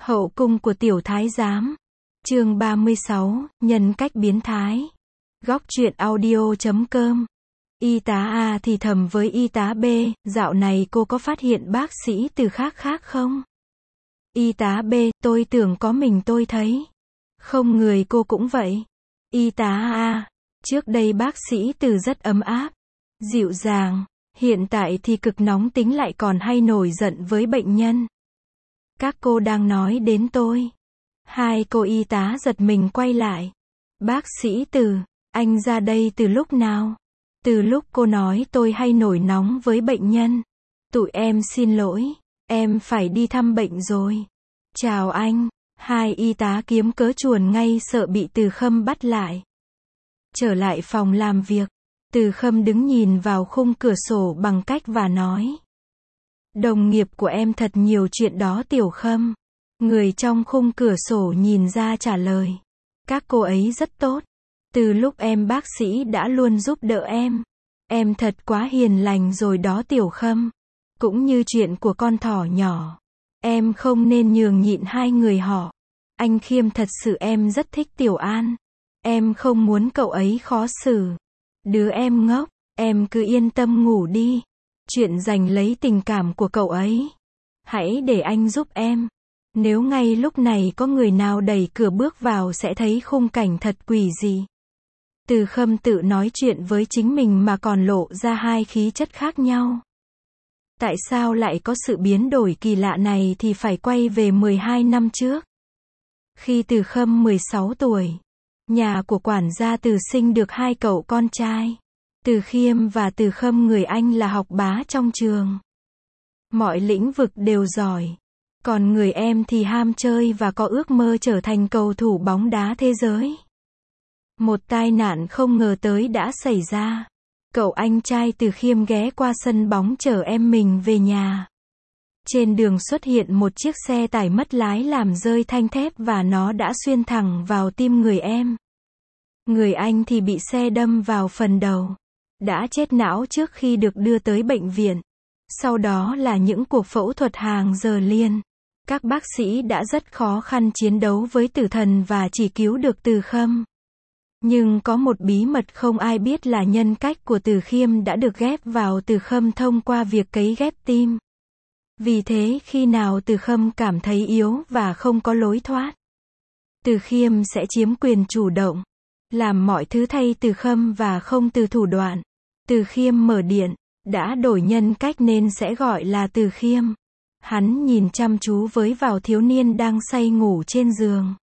Hậu cung của tiểu thái giám. Chương 36, nhân cách biến thái. Góc truyện audio.com. Y tá A thì thầm với y tá B, dạo này cô có phát hiện bác sĩ Từ khác không? Y tá B, tôi tưởng có mình tôi thấy. Không, người cô cũng vậy. Y tá A, trước đây bác sĩ Từ rất ấm áp, dịu dàng, hiện tại thì cực nóng tính, lại còn hay nổi giận với bệnh nhân. Các cô đang nói đến tôi. Hai cô y tá giật mình quay lại. Bác sĩ Từ, anh ra đây từ lúc nào? Từ lúc cô nói tôi hay nổi nóng với bệnh nhân. Tụi em xin lỗi, em phải đi thăm bệnh rồi. Chào anh. Hai y tá kiếm cớ chuồn ngay, sợ bị Từ Khâm bắt lại. Trở lại phòng làm việc, Từ Khâm đứng nhìn vào khung cửa sổ bằng cách và nói: đồng nghiệp của em thật nhiều chuyện đó Tiểu Khâm. Người trong khung cửa sổ nhìn ra trả lời: các cô ấy rất tốt. Từ lúc em bác sĩ đã luôn giúp đỡ em. Em thật quá hiền lành rồi đó Tiểu Khâm. Cũng như chuyện của con thỏ nhỏ. Em không nên nhường nhịn hai người họ. Anh Khiêm thật sự em rất thích Tiểu An. Em không muốn cậu ấy khó xử. Đứa em ngốc, em cứ yên tâm ngủ đi. Chuyện giành lấy tình cảm của cậu ấy, hãy để anh giúp em. Nếu ngay lúc này có người nào đẩy cửa bước vào sẽ thấy khung cảnh thật quỷ dị. Từ Khâm tự nói chuyện với chính mình mà còn lộ ra hai khí chất khác nhau. Tại sao lại có sự biến đổi kỳ lạ này thì phải quay về 12 năm trước. Khi Từ Khâm 16 tuổi, nhà của quản gia Từ sinh được hai cậu con trai. Từ Khiêm và Từ Khâm. Người anh là học bá trong trường. Mọi lĩnh vực đều giỏi. Còn người em thì ham chơi và có ước mơ trở thành cầu thủ bóng đá thế giới. Một tai nạn không ngờ tới đã xảy ra. Cậu anh trai Từ Khiêm ghé qua sân bóng chở em mình về nhà. Trên đường xuất hiện một chiếc xe tải mất lái làm rơi thanh thép và nó đã xuyên thẳng vào tim người em. Người anh thì bị xe đâm vào phần đầu. Đã chết não trước khi được đưa tới bệnh viện. Sau đó là những cuộc phẫu thuật hàng giờ liền. Các bác sĩ đã rất khó khăn chiến đấu với tử thần và chỉ cứu được Từ Khâm. Nhưng có một bí mật không ai biết là nhân cách của Từ Khiêm đã được ghép vào Từ Khâm thông qua việc cấy ghép tim. Vì thế khi nào Từ Khâm cảm thấy yếu và không có lối thoát, Từ Khiêm sẽ chiếm quyền chủ động, làm mọi thứ thay Từ Khâm và không từ thủ đoạn. Từ Khiêm mở điện, đã đổi nhân cách nên sẽ gọi là Từ Khiêm. Hắn nhìn chăm chú vào thiếu niên đang say ngủ trên giường.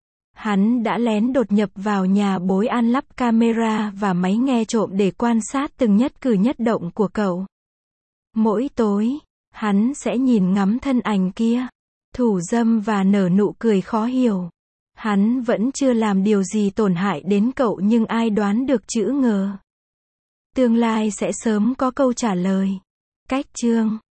Hắn đã lén đột nhập vào nhà bối an lắp camera và máy nghe trộm để quan sát từng nhất cử nhất động của cậu. Mỗi tối, hắn sẽ nhìn ngắm thân ảnh kia, thủ dâm và nở nụ cười khó hiểu. Hắn vẫn chưa làm điều gì tổn hại đến cậu nhưng ai đoán được chữ ngờ. Tương lai sẽ sớm có câu trả lời. Cách chương